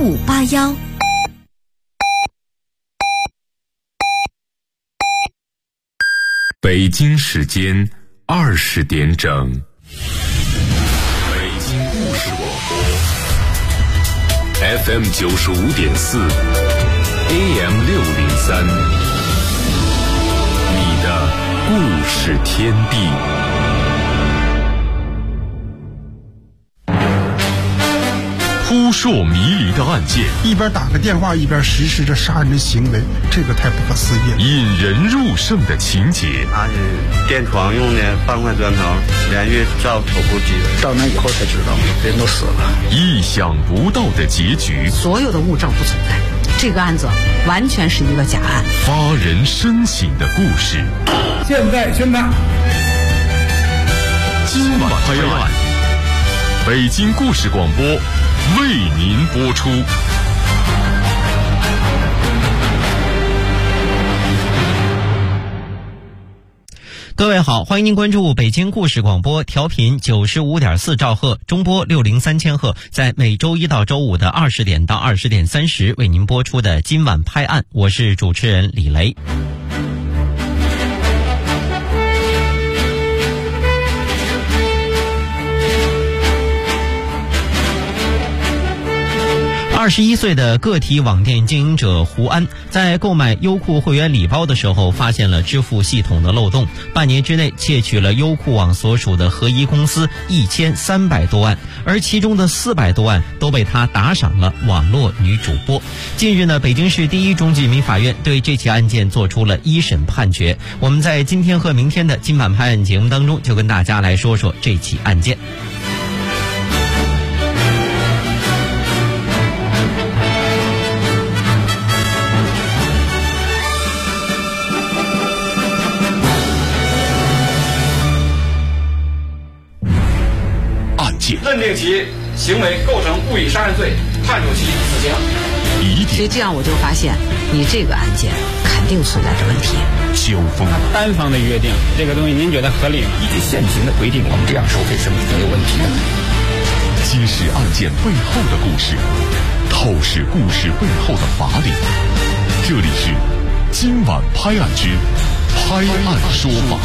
8581。 北京时间20点整，北京故事广播 FM 95.4 AM 603，你的故事天地。扑朔迷离的案件， 一边打个电话一边实施着杀人的行为，这个太不可思议了。 引人入胜的情节， 他是垫床用的半块砖头，连续照头部击的。 到那以后才知道，人都死了。 意想不到的结局， 所有的物证不存在，这个案子完全是一个假案。 发人深省的故事， 现在宣判， 今晚拍案，北京故事广播为您播出。 各位好，欢迎您关注北京故事广播，调频95.4兆赫，中波603千赫，在每周一到周五的20点到20点30为您播出的今晚拍案，我是主持人李雷。21岁的个体网店经营者胡安，在购买优酷会员礼包的时候，发现了支付系统的漏洞，半年之内窃取了优酷网所属的合一公司1300多万，而其中的400多万都被他打赏了网络女主播。近日呢，北京市第一中级人民法院对这起案件做出了一审判决。我们在今天和明天的今晚拍案节目当中，就跟大家来说说这起案件。 认定其行为构成故意杀人罪，判处其死刑。 所以这样我就发现，你这个案件肯定存在着问题。 纠纷单方的约定，这个东西您觉得合理吗？ 依据现行的规定，我们这样收费是没有问题的。 揭示案件背后的故事，透视故事背后的法理。这里是今晚拍案之拍案说法。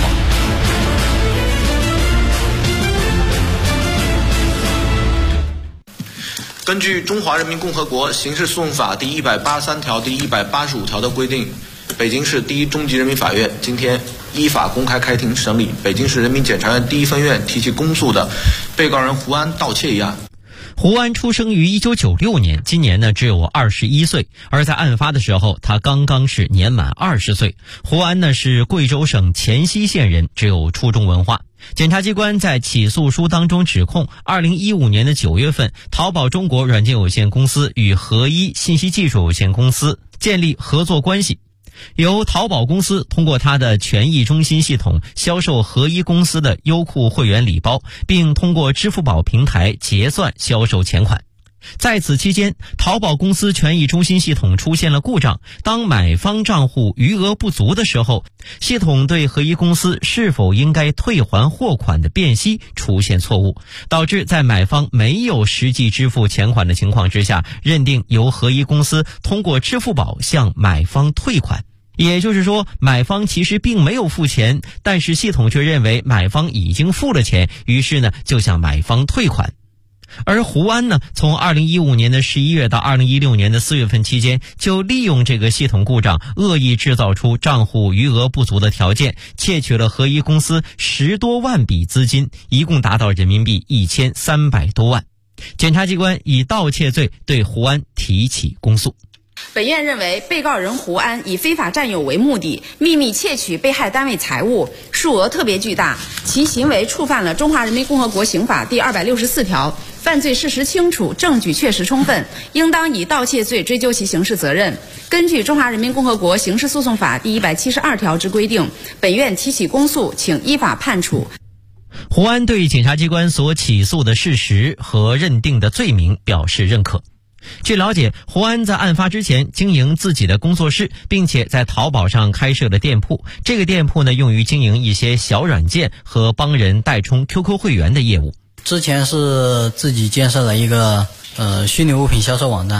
根据《中华人民共和国刑事诉讼法》第183条、第185条的规定，北京市第一中级人民法院今天依法公开开庭审理北京市人民检察院第一分院提起公诉的被告人胡安盗窃一案。 胡安出生于1996年，今年呢只有21岁，而在案发的时候，他刚刚是年满20岁。胡安呢是贵州省黔西县人，只有初中文化。检察机关在起诉书当中指控，2015年的9月份，淘宝中国软件有限公司与合一信息技术有限公司建立合作关系，由淘宝公司通过它的权益中心系统销售合一公司的优酷会员礼包，并通过支付宝平台结算销售钱款。在此期间，淘宝公司权益中心系统出现了故障，当买方账户余额不足的时候，系统对合一公司是否应该退还货款的辨析出现错误，导致在买方没有实际支付钱款的情况之下，认定由合一公司通过支付宝向买方退款。也就是说，买方其实并没有付钱，但是系统却认为买方已经付了钱，于是呢就向买方退款。而胡安呢，从2015年的11月到2016年的4月份期间，就利用这个系统故障，恶意制造出账户余额不足的条件，窃取了合一公司10多万笔资金，一共达到人民币1300多万。检察机关以盗窃罪对胡安提起公诉。 本院认为，被告人胡安以非法占有为目的，秘密窃取被害单位财物，数额特别巨大，其行为触犯了《中华人民共和国刑法》第264条，犯罪事实清楚，证据确实充分，应当以盗窃罪追究其刑事责任。根据《中华人民共和国刑事诉讼法》第172条之规定，本院提起公诉，请依法判处。 胡安对检察机关所起诉的事实和认定的罪名表示认可。据了解，胡安在案发之前经营自己的工作室，并且在淘宝上开设了店铺。这个店铺呢，用于经营一些小软件和帮人代充 QQ 会员的业务。 之前是自己建设了一个虚拟物品销售网站，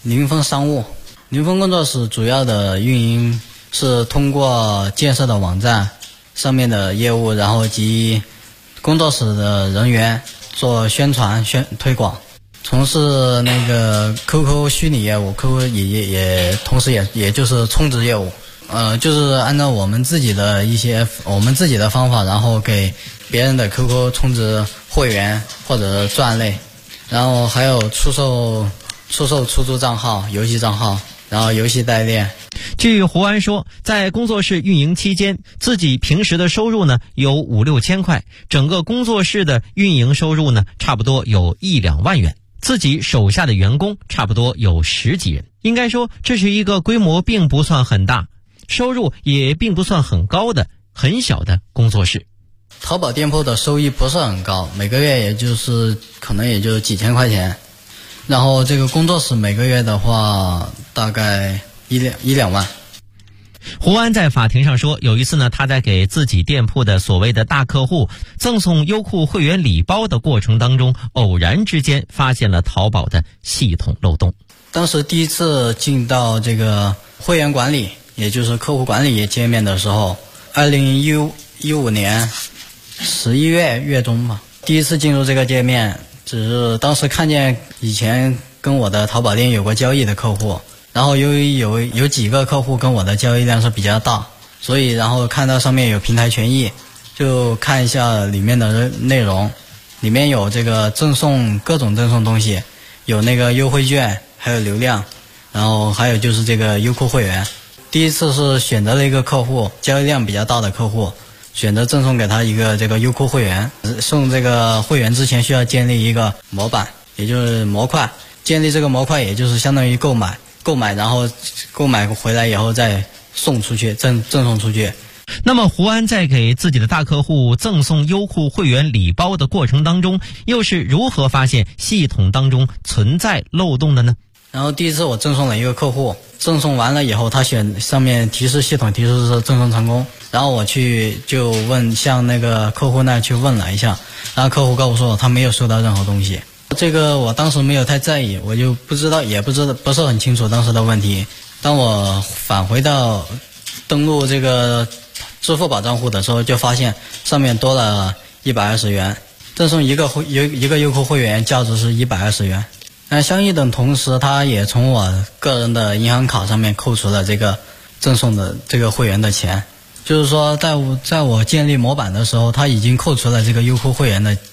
林峰商务。林峰工作室主要的运营是通过建设的网站上面的业务，然后及工作室的人员做宣传推广，从事那个 QQ 虚拟业务 ，QQ 也同时也就是充值业务。就是按照我们自己的方法，然后给别人的 QQ 充值会员或者钻类，然后还有出售出租账号、游戏账号，然后游戏代练。 据胡安说，在工作室运营期间，自己平时的收入呢有5-6千块，整个工作室的运营收入呢差不多有1-2万元，自己手下的员工差不多有10几人。应该说，这是一个规模并不算很大，收入也并不算很高的很小的工作室。 淘宝店铺的收益不是很高，每个月可能也就几千块钱，然后这个工作室每个月的话大概1-2万。 胡安在法庭上说，有一次呢，他在给自己店铺的所谓的大客户赠送优酷会员礼包的过程当中，偶然之间发现了淘宝的系统漏洞。 当时第一次进到这个会员管理，也就是客户管理界面的时候，2015年11月中吧，第一次进入这个界面，只是当时看见以前跟我的淘宝店有过交易的客户，然后由于有几个客户跟我的交易量是比较大，所以然后看到上面有平台权益，就看一下里面的内容，里面有这个各种赠送东西，有那个优惠券，还有流量，然后还有就是这个优酷会员。第一次是选择了一个客户，交易量比较大的客户，选择赠送给他一个这个优酷会员。送这个会员之前需要建立一个模板，也就是模块，建立这个模块也就是相当于购买，然后购买回来以后再送出去，赠送出去。 那么胡安在给自己的大客户赠送优酷会员礼包的过程当中，又是如何发现系统当中存在漏洞的呢？ 然后第一次我赠送了一个客户，赠送完了以后，他上面系统提示是赠送成功，然后我就向那个客户那去问了一下，然后客户告诉我他没有收到任何东西。这个我当时没有太在意，我就不是很清楚当时的问题。当我返回到登录这个支付宝账户的时候，就发现上面多了120元，赠送一个优酷会员价值是120元。那相应的同时，他也从我个人的银行卡上面扣除了这个赠送的这个会员的钱，就是说在我建立模板的时候，他已经扣除了这个优酷会员的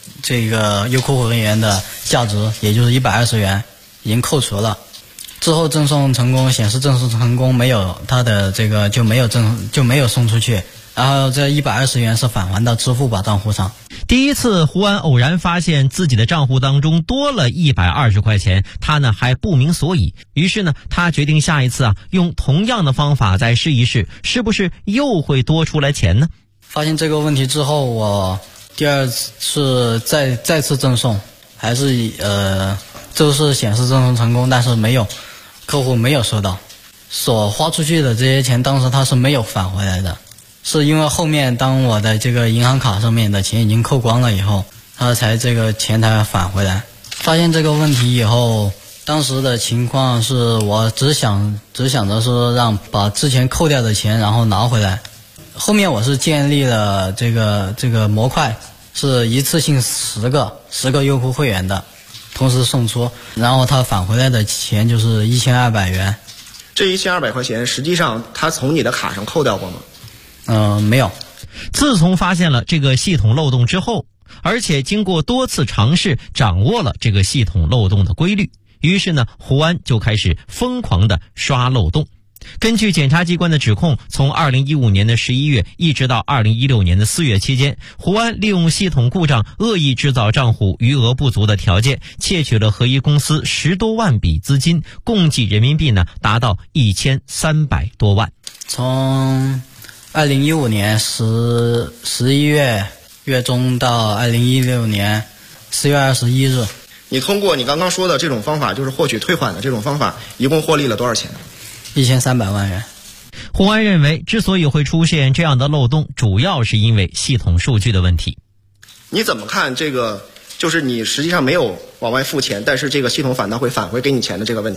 价值，也就是120元已经扣除了。之后赠送成功，显示赠送成功，没有他的这个就没有送出去，然后这120元是返还到支付宝账户上。 第一次胡安偶然发现自己的账户当中多了120块钱，他呢还不明所以，于是呢他决定下一次用同样的方法再试一试，是不是又会多出来钱呢？ 发现这个问题之后，我第二次再次赠送，还是就是显示赠送成功，但是客户没有收到，所花出去的这些钱当时他是没有返回来的，是因为后面当我的这个银行卡上面的钱已经扣光了以后，他才这个钱才返回来。发现这个问题以后，当时的情况是我只想着说把之前扣掉的钱然后拿回来。后面我是建立了这个模块，是一次性10个优酷会员的同时送出，然后他返回来的钱就是1200元。 这1200块钱实际上他从你的卡上扣掉过吗？ 没有。 自从发现了这个系统漏洞之后，而且经过多次尝试掌握了这个系统漏洞的规律，于是呢胡安就开始疯狂的刷漏洞。根据检察机关的指控，从2015年的11月一直到2016年的4月期间，胡安利用系统故障恶意制造账户余额不足的条件，窃取了合一公司10多万笔资金，共计人民币呢达到1300多万。 从2015年11月中到2016年4月21日， 你通过你刚刚说的这种方法，就是获取退款的这种方法，一共获利了多少钱 ？1300万元。 胡安认为，之所以会出现这样的漏洞，主要是因为系统数据的问题。 你怎么看这个，就是你实际上没有往外付钱，但是这个系统反倒会返回给你钱的这个问题？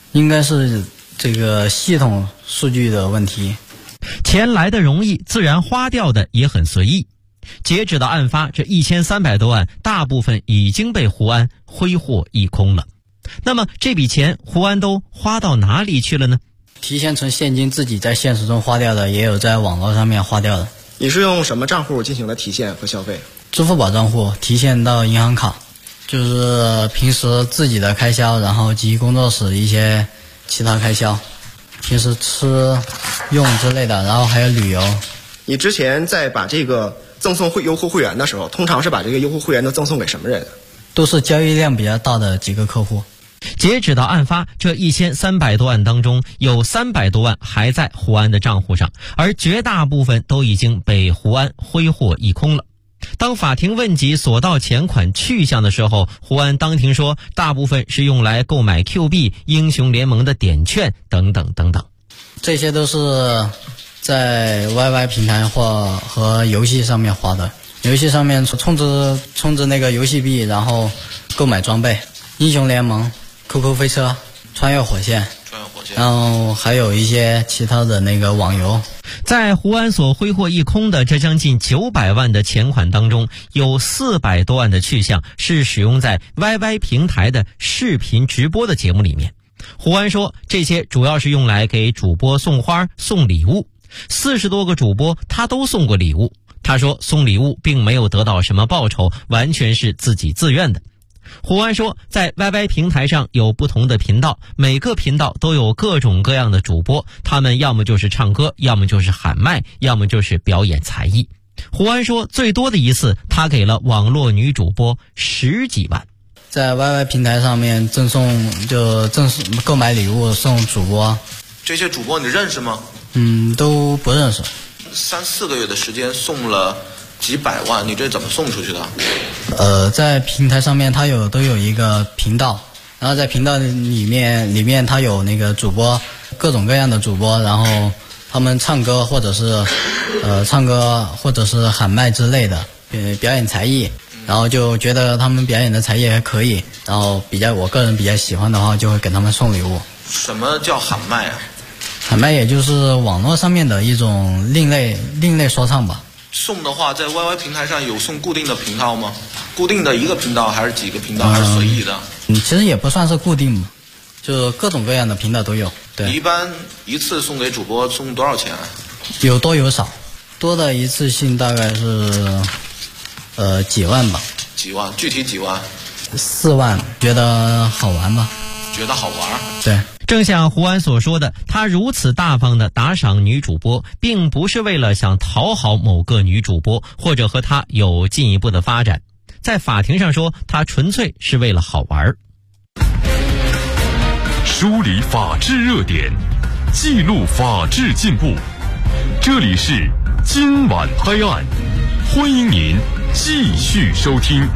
应该是这个系统数据的问题。 钱来的容易，自然花掉的也很随意。截止到案发，这1300多万大部分已经被胡安挥霍一空了。那么这笔钱胡安都花到哪里去了呢？ 提现成现金自己在现实中花掉的，也有在网络上面花掉的。 你是用什么账户进行的提现和消费？ 支付宝账户提现到银行卡，就是平时自己的开销，然后及工作室一些其他开销，平时吃用之类的，然后还有旅游。 你之前在把这个赠送优户会员的时候，通常是把这个优户会员都赠送给什么人？ 都是交易量比较大的几个客户。 截止到案发，这1300多万当中，有300多万还在胡安的账户上，而绝大部分都已经被胡安挥霍一空了。当法庭问及所盗钱款去向的时候，胡安当庭说，大部分是用来购买 Q 币、英雄联盟的点券等等等等。 这些都是在 YY 平台或和游戏上面花的。游戏上面充值那个游戏币，然后购买装备，英雄联盟、QQ 飞车、穿越火线，然后还有一些其他的那个网游。 在胡安所挥霍一空的这将近900万的钱款当中，有400多万的去向是使用在 YY 平台的视频直播的节目里面。胡安说，这些主要是用来给主播送花、送礼物。40多个主播他都送过礼物。他说送礼物并没有得到什么报酬，完全是自己自愿的。胡安说，在 YY 平台上有不同的频道，每个频道都有各种各样的主播，他们要么就是唱歌，要么就是喊麦，要么就是表演才艺。胡安说，最多的一次他给了网络女主播10几万。 在 YY 平台上面赠送购买礼物送主播。 这些主播你认识吗？ 都不认识。 3-4个月的时间送了几百万，你这怎么送出去的？在平台上面它都有一个频道，然后在频道里面它有那个主播，各种各样的主播，然后他们唱歌或者是喊麦之类的，表演才艺，然后就觉得他们表演的才艺还可以，然后我个人比较喜欢的话，就会给他们送礼物。 什么叫喊麦啊？ 喊麦也就是网络上面的一种另类说唱吧。 送的话，在 YY 平台上有送固定的频道吗？固定的一个频道还是几个频道，还是随意的？ 其实也不算是固定嘛，就各种各样的频道都有。对， 你一般一次送给主播送多少钱啊？ 有多有少，多的一次性大概是几万吧。 几万？具体几万 ？4万，觉得好玩吧？ 觉得好玩？ 对。 正像胡安所说的，他如此大方的打赏女主播，并不是为了想讨好某个女主播，或者和她有进一步的发展。在法庭上说，他纯粹是为了好玩。 梳理法治热点，记录法治进步。这里是今晚拍案，欢迎您继续收听。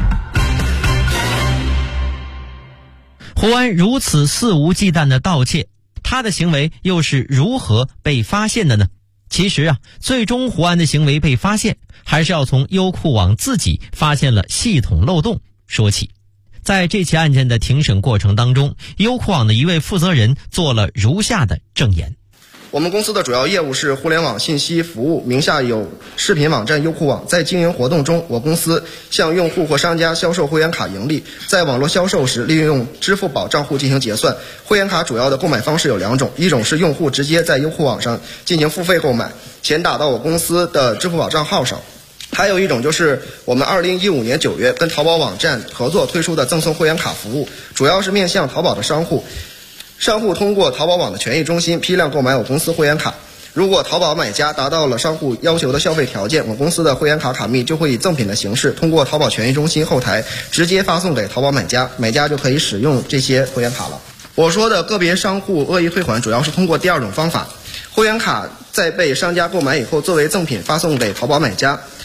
胡安如此肆无忌惮的盗窃，他的行为又是如何被发现的呢？其实最终胡安的行为被发现，还是要从优酷网自己发现了系统漏洞说起。在这起案件的庭审过程当中，优酷网的一位负责人做了如下的证言。 我们公司的主要业务是互联网信息服务，名下有视频网站优酷网。在经营活动中，我公司向用户或商家销售会员卡盈利，在网络销售时利用支付宝账户进行结算。会员卡主要的购买方式有2种，一种是用户直接在优酷网上进行付费购买，钱打到我公司的支付宝账号上。还有一种就是我们2015年9月跟淘宝网站合作推出的赠送会员卡服务，主要是面向淘宝的商户。商户通过淘宝网的权益中心批量购买我公司会员卡，如果淘宝买家达到了商户要求的消费条件，我公司的会员卡卡密就会以赠品的形式通过淘宝权益中心后台直接发送给淘宝买家，买家就可以使用这些会员卡了。我说的个别商户恶意退款主要是通过第2种方法，会员卡在被商家购买以后作为赠品发送给淘宝买家，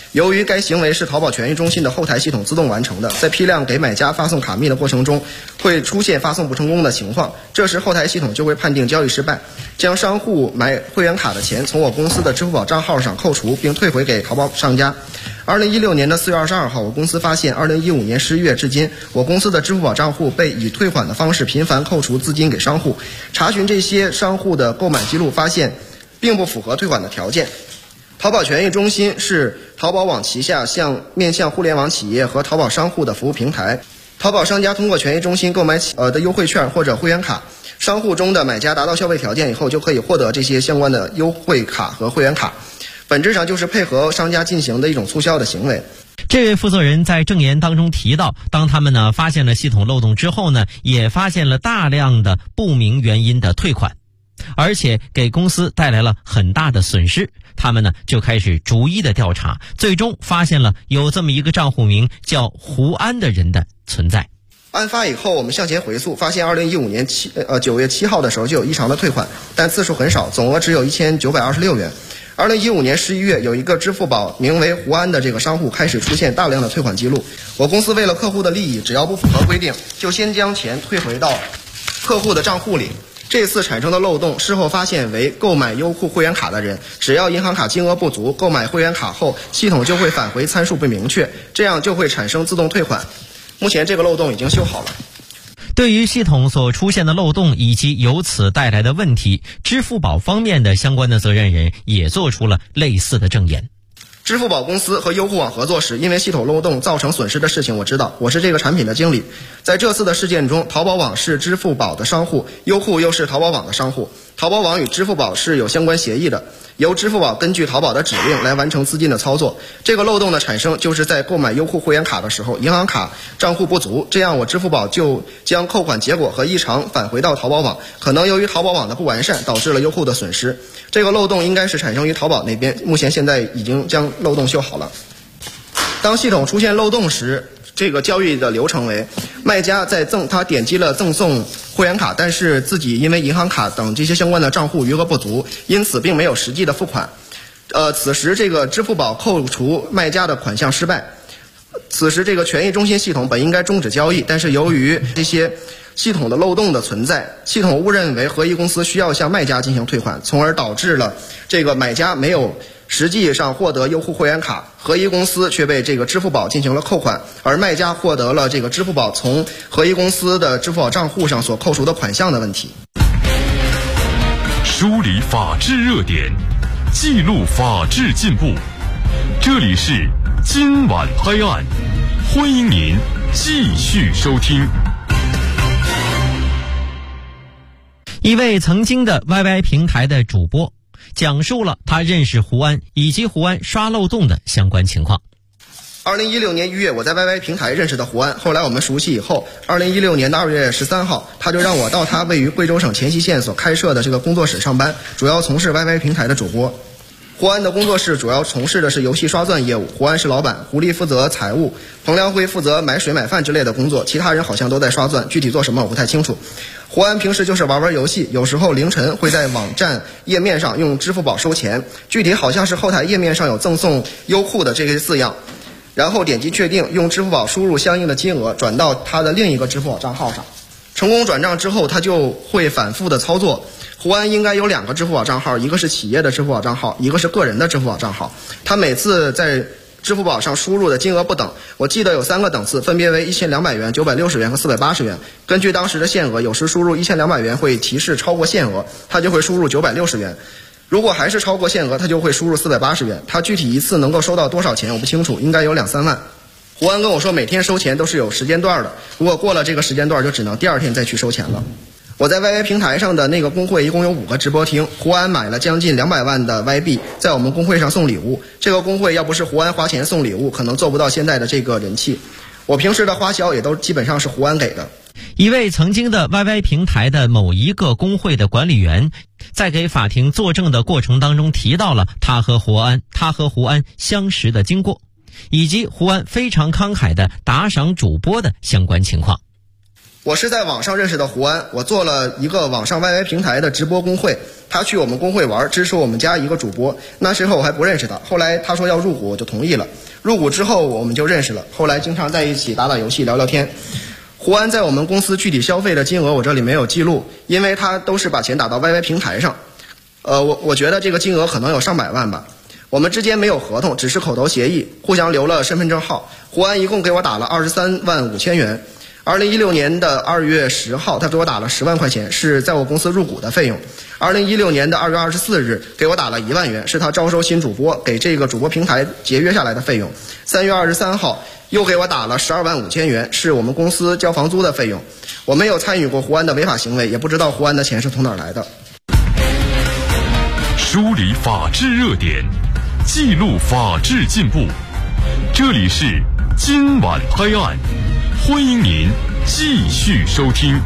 由于该行为是淘宝权益中心的后台系统自动完成的，在批量给买家发送卡密的过程中，会出现发送不成功的情况，这时后台系统就会判定交易失败，将商户买会员卡的钱从我公司的支付宝账号上扣除，并退回给淘宝商家。2016年4月22号，我公司发现2015年11月至今，我公司的支付宝账户被以退款的方式频繁扣除资金给商户。查询这些商户的购买记录，发现并不符合退款的条件。淘宝权益中心是淘宝网旗下面向互联网企业和淘宝商户的服务平台。淘宝商家通过权益中心购买的优惠券或者会员卡，商户中的买家达到消费条件以后，就可以获得这些相关的优惠卡和会员卡，本质上就是配合商家进行的一种促销的行为。 这位负责人在证言当中提到，当他们呢发现了系统漏洞之后呢，也发现了大量的不明原因的退款，而且给公司带来了很大的损失。他们呢就开始逐一的调查，最终发现了有这么一个账户名叫胡安的人的存在。 案发以后，我们向前回溯，发现2015年9月7号的时候就有异常的退款，但次数很少，总额只有1926元。2015年11月，有一个支付宝名为胡安的这个商户开始出现大量的退款记录。我公司为了客户的利益，只要不符合规定，就先将钱退回到客户的账户里。这次产生的漏洞，事后发现为购买优酷会员卡的人，只要银行卡金额不足，购买会员卡后，系统就会返回参数不明确，这样就会产生自动退款。目前这个漏洞已经修好了。 对于系统所出现的漏洞以及由此带来的问题，支付宝方面的相关的责任人也做出了类似的证言。 支付宝公司和优酷网合作时，因为系统漏洞造成损失的事情我知道，我是这个产品的经理。在这次的事件中，淘宝网是支付宝的商户，优酷又是淘宝网的商户。淘宝网与支付宝是有相关协议的，由支付宝根据淘宝的指令来完成资金的操作。这个漏洞的产生就是在购买优酷会员卡的时候，银行卡账户不足，这样我支付宝就将扣款结果和异常返回到淘宝网，可能由于淘宝网的不完善导致了优酷的损失。这个漏洞应该是产生于淘宝那边，目前现在已经将漏洞修好了。当系统出现漏洞时，这个交易的流程为卖家他点击了赠送会员卡，但是自己因为银行卡等这些相关的账户余额不足，因此并没有实际的付款。此时这个支付宝扣除卖家的款项失败。此时这个权益中心系统本应该终止交易，但是由于这些系统的漏洞的存在，系统误认为合一公司需要向卖家进行退款，从而导致了这个买家没有实际上获得优酷会员卡，合一公司却被这个支付宝进行了扣款，而卖家获得了这个支付宝从合一公司的支付宝账户上所扣除的款项的问题。 梳理法治热点，记录法治进步，这里是今晚拍案，欢迎您继续收听。 一位曾经的 YY 平台的主播讲述了他认识胡安以及胡安刷漏洞的相关情况。 2016年1月，我在 YY 平台认识的胡安，后来我们熟悉以后，2016年2月13号，他就让我到他位于贵州省黔西县所开设的这个工作室上班，主要从事 YY 平台的主播。胡安的工作室主要从事的是游戏刷钻业务，胡安是老板，胡丽负责财务，彭良辉负责买水买饭之类的工作，其他人好像都在刷钻，具体做什么我不太清楚。胡安平时就是玩游戏，有时候凌晨会在网站页面上用支付宝收钱，具体好像是后台页面上有赠送优酷的这些字样，然后点击确定，用支付宝输入相应的金额转到他的另一个支付宝账号上，成功转账之后他就会反复的操作。胡安应该有2个支付宝账号，一个是企业的支付宝账号，一个是个人的支付宝账号。他每次在支付宝上输入的金额不等，我记得有3个等次，分别为1200元、960元和480元。根据当时的限额，有时输入1200元会提示超过限额，他就会输入960元。如果还是超过限额，他就会输入480元。他具体一次能够收到多少钱我不清楚，应该有2-3万。胡安跟我说每天收钱都是有时间段的，如果过了这个时间段就只能第2天再去收钱了。我在 YY 平台上的那个公会一共有5个直播厅，胡安买了将近200万的 Y 币，在我们公会上送礼物。这个公会要不是胡安花钱送礼物，可能做不到现在的这个人气。我平时的花销也都基本上是胡安给的。 一位曾经的 YY 平台的某一个公会的管理员，在给法庭作证的过程当中提到了他和胡安相识的经过，以及胡安非常慷慨的打赏主播的相关情况。 我是在网上认识的胡安，我做了一个网上 YY 平台的直播公会， 他去我们工会玩，支持我们家一个主播。那时候我还不认识他，后来他说要入股，我就同意了。入股之后我们就认识了，后来经常在一起打打游戏、聊聊天。胡安在我们公司具体消费的金额我这里没有记录，因为他都是把钱打到 YY 平台上。我觉得这个金额可能有上百万吧。我们之间没有合同，只是口头协议，互相留了身份证号。胡安一共给我打了23万5千元。2016年的2月10号，他给我打了10万块钱，是在我公司入股的费用。2016年的2月24日，给我打了1万元，是他招收新主播，给这个主播平台节约下来的费用。3月23号，又给我打了12万5千元，是我们公司交房租的费用。我没有参与过胡安的违法行为，也不知道胡安的钱是从哪儿来的。 梳理法治热点，记录法治进步。这里是今晚拍案，欢迎您继续收听。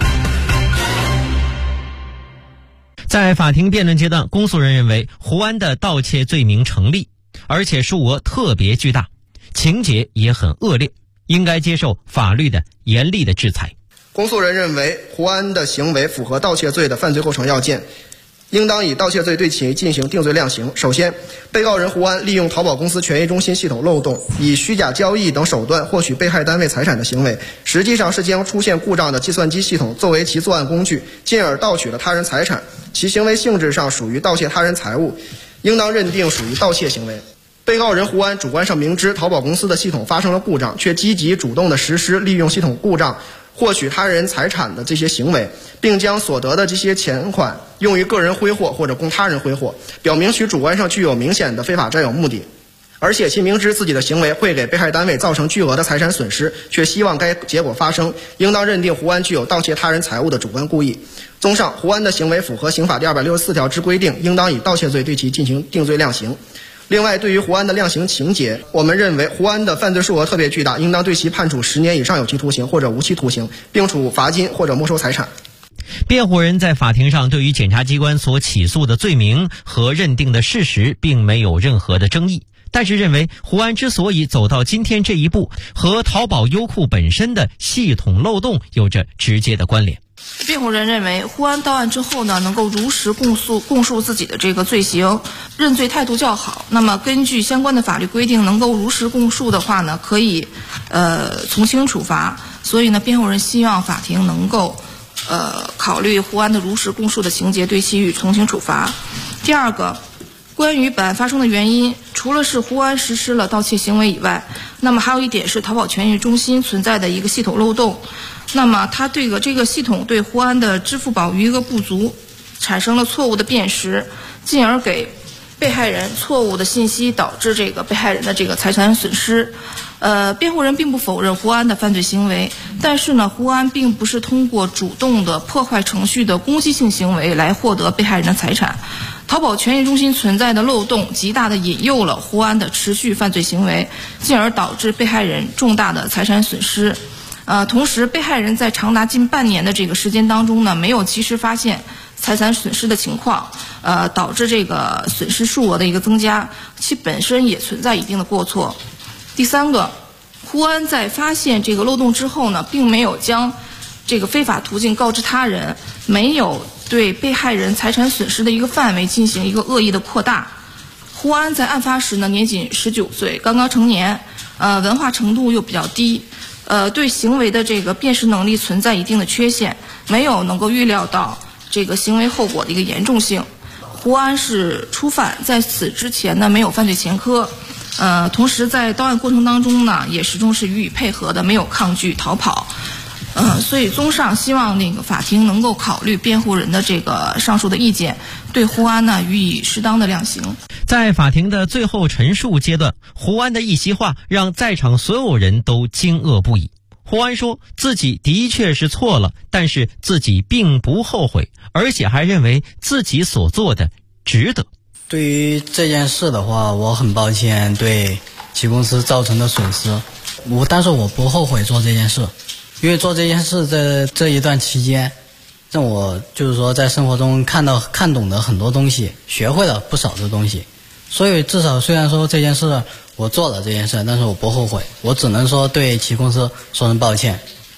在法庭辩论阶段，公诉人认为胡安的盗窃罪名成立，而且数额特别巨大，情节也很恶劣，应该接受法律的严厉的制裁。 公诉人认为胡安的行为符合盗窃罪的犯罪构成要件，应当以盗窃罪对其进行定罪量刑。首先，被告人胡安利用淘宝公司权益中心系统漏洞，以虚假交易等手段获取被害单位财产的行为，实际上是将出现故障的计算机系统作为其作案工具，进而盗取了他人财产，其行为性质上属于盗窃他人财物，应当认定属于盗窃行为。被告人胡安主观上明知淘宝公司的系统发生了故障，却积极主动地实施利用系统故障获取他人财产的这些行为，并将所得的这些钱款用于个人挥霍或者供他人挥霍，表明其主观上具有明显的非法占有目的，而且其明知自己的行为会给被害单位造成巨额的财产损失，却希望该结果发生，应当认定胡安具有盗窃他人财物的主观故意。综上，胡安的行为符合刑法第264条之规定，应当以盗窃罪对其进行定罪量刑。另外，对于胡安的量刑情节，我们认为胡安的犯罪数额特别巨大，应当对其判处10年以上有期徒刑或者无期徒刑，并处罚金或者没收财产。 辩护人在法庭上对于检察机关所起诉的罪名和认定的事实并没有任何的争议，但是认为胡安之所以走到今天这一步，和淘宝优酷本身的系统漏洞有着直接的关联。 辩护人认为，胡安到案之后呢，能够如实供述自己的这个罪行，认罪态度较好。那么根据相关的法律规定，能够如实供述的话呢，可以从轻处罚。所以呢，辩护人希望法庭能够考虑胡安的如实供述的情节，对其予从轻处罚。第二个，关于本案发生的原因，除了是胡安实施了盗窃行为以外，那么还有一点是淘宝权益中心存在的一个系统漏洞。那么他这个系统对胡安的支付宝余额不足产生了错误的辨识，进而给被害人错误的信息，导致这个被害人的这个财产损失。辩护人并不否认胡安的犯罪行为，但是呢，胡安并不是通过主动的破坏程序的攻击性行为来获得被害人的财产。淘宝权益中心存在的漏洞极大地引诱了胡安的持续犯罪行为，进而导致被害人重大的财产损失。同时，被害人在长达近半年的这个时间当中呢，没有及时发现财产损失的情况，导致这个损失数额的一个增加，其本身也存在一定的过错。第三个，胡安在发现这个漏洞之后呢，并没有将这个非法途径告知他人，没有对被害人财产损失的一个范围进行一个恶意的扩大。胡安在案发时呢，年仅19岁，刚刚成年，文化程度又比较低。对行为的这个辨识能力存在一定的缺陷，没有能够预料到这个行为后果的一个严重性。胡安是初犯，在此之前呢没有犯罪前科，同时在到案过程当中呢也始终是予以配合的，没有抗拒逃跑。所以综上，希望那个法庭能够考虑辩护人的这个上述的意见，对胡安呢予以适当的量刑。 在法庭的最后陈述阶段，胡安的一席话让在场所有人都惊愕不已。胡安说自己的确是错了，但是自己并不后悔，而且还认为自己所做的值得。 对于这件事的话，我很抱歉对其公司造成的损失，但是我不后悔做这件事，因为做这件事在这一段期间，让我就是说在生活中看懂的很多东西，学会了不少的东西。所以至少虽然说这件事我做了这件事，但是我不后悔，我只能说对其公司说声抱歉，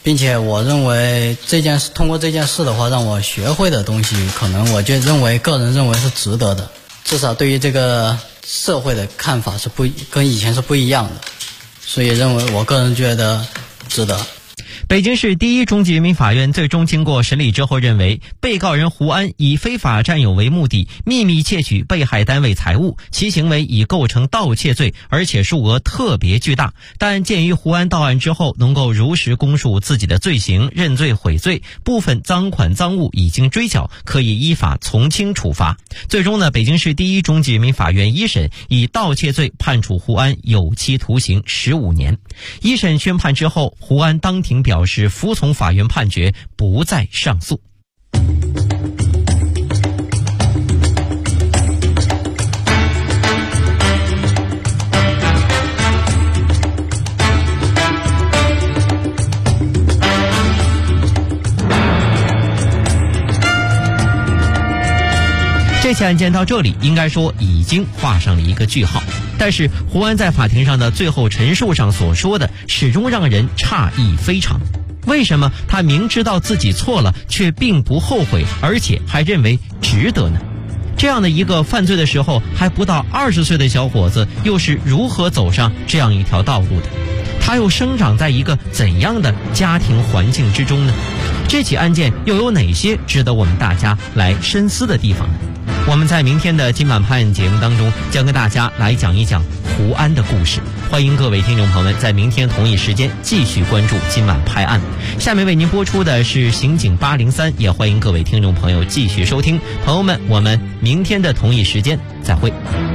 并且我认为通过这件事的话，让我学会的东西，可能我个人认为是值得的，至少对于这个社会的看法是跟以前是不一样的，所以我个人觉得值得。 北京市第一中级人民法院最终经过审理之后认为，被告人胡安以非法占有为目的，秘密窃取被害单位财物，其行为已构成盗窃罪，而且数额特别巨大。但鉴于胡安到案之后能够如实供述自己的罪行，认罪悔罪，部分赃款赃物已经追缴，可以依法从轻处罚。最终呢，北京市第一中级人民法院一审以盗窃罪判处胡安有期徒刑15年。一审宣判之后，胡安当庭表示服从法院判决，不再上诉。这起案件到这里应该说已经画上了一个句号，但是胡安在法庭上的最后陈述上所说的始终让人诧异非常。为什么他明知道自己错了却并不后悔，而且还认为值得呢？这样的一个犯罪的时候还不到20岁的小伙子，又是如何走上这样一条道路的？他又生长在一个怎样的家庭环境之中呢？这起案件又有哪些值得我们大家来深思的地方呢？我们在明天的今晚拍案节目当中将跟大家来讲一讲胡安的故事，欢迎各位听众朋友们在明天同一时间继续关注今晚拍案。下面为您播出的是刑警803，也欢迎各位听众朋友继续收听。朋友们，我们明天的同一时间再会。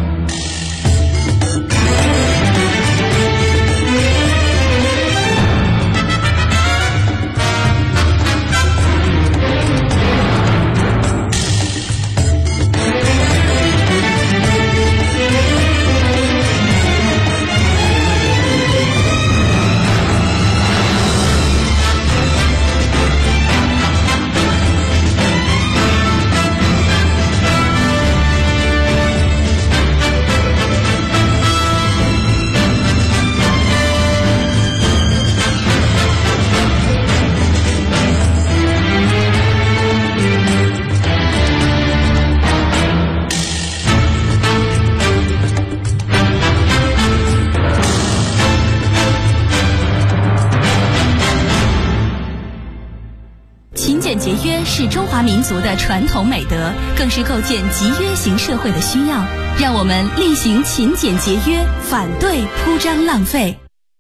节约是中华民族的传统美德，更是构建集约型社会的需要。让我们厉行勤俭节约，反对铺张浪费。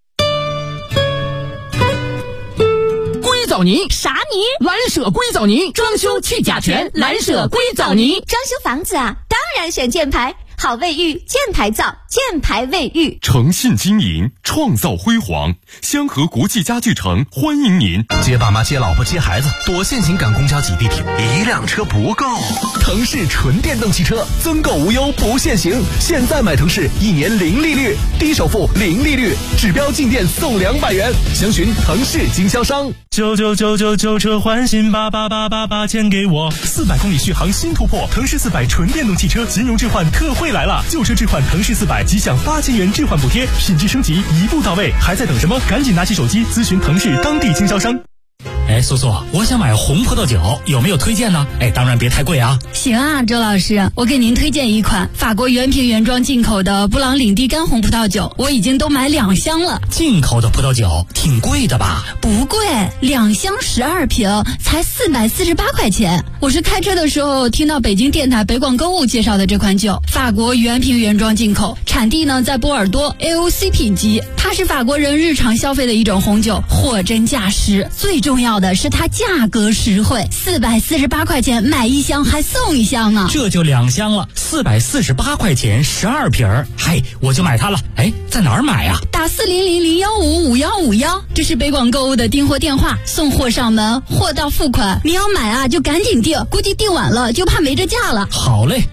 硅藻泥啥泥？ 蓝舍硅藻泥，装修去甲醛，蓝舍硅藻泥。 装修房子啊，当然选箭牌。好卫浴，箭牌造，箭牌卫浴。 诚信经营，创造辉煌。香河国际家具城欢迎您。 接爸妈接老婆接孩子，躲限行赶公交挤地铁，一辆车不够。腾势纯电动汽车，增购无忧不限行。现在买腾势，1年零利率，低首付零利率，指标进店送200元。详询腾势经销商。 99999车换新8888钱给我。400公里续航新突破，腾势400纯电动汽车金融置换特惠来了，旧车置换腾势400即享8000元置换补贴，品质升级一步到位，还在等什么？赶紧拿起手机咨询腾势当地经销商。 哎，苏苏，我想买红葡萄酒，有没有推荐呢？哎，当然别太贵啊。 行啊，周老师，我给您推荐一款法国原瓶原装进口的布朗领地干红葡萄酒，我已经都买2箱了。 进口的葡萄酒挺贵的吧？ 不贵，2箱12瓶才448块钱。我是开车的时候听到北京电台北广购物介绍的这款酒，法国原瓶原装进口，产地呢在波尔多 AOC 品级，它是法国人日常消费的一种红酒，货真价实。最重要的是它价格实惠，448块钱买1箱还送1箱呢。 这就2箱了，448块钱12瓶儿，嗨，我就买它了。哎，在哪儿买啊？ 打40001155151，这是北广购物的订货电话，送货上门，货到付款。你要买啊，就赶紧订，估计订晚了就怕没这价了。 好嘞